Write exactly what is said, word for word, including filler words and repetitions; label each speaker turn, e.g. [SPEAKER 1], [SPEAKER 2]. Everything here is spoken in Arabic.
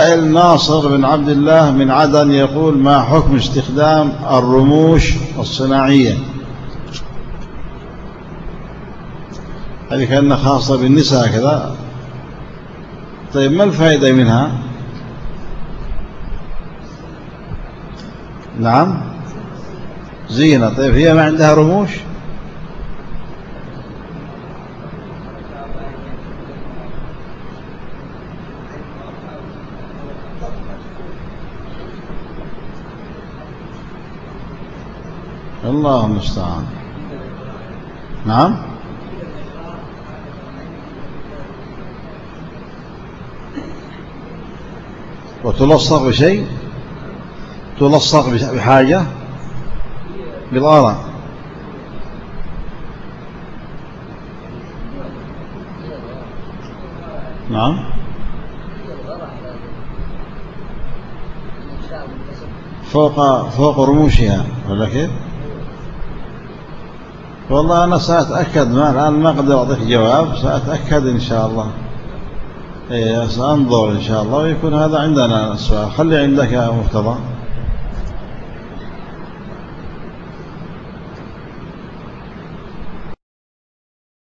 [SPEAKER 1] السائل ناصر بن عبد الله من عدن يقول: ما حكم استخدام الرموش الصناعية؟ هذه كأنها خاصة بالنساء كذا. طيب ما الفائدة منها؟ نعم زينة. طيب هي ما عندها رموش؟ الله المستعان. نعم وتلصق بشيء، تلصق بحاجة بالغرض. نعم فوق فوق رموشها ولا كيف؟ والله أنا سأتأكد، ما الآن ما أقدر أعطيك جواب، سأتأكد إن شاء الله. إيه سأنظر إن شاء الله ويكون هذا عندنا السؤال. خلي عندك يا مرتضى.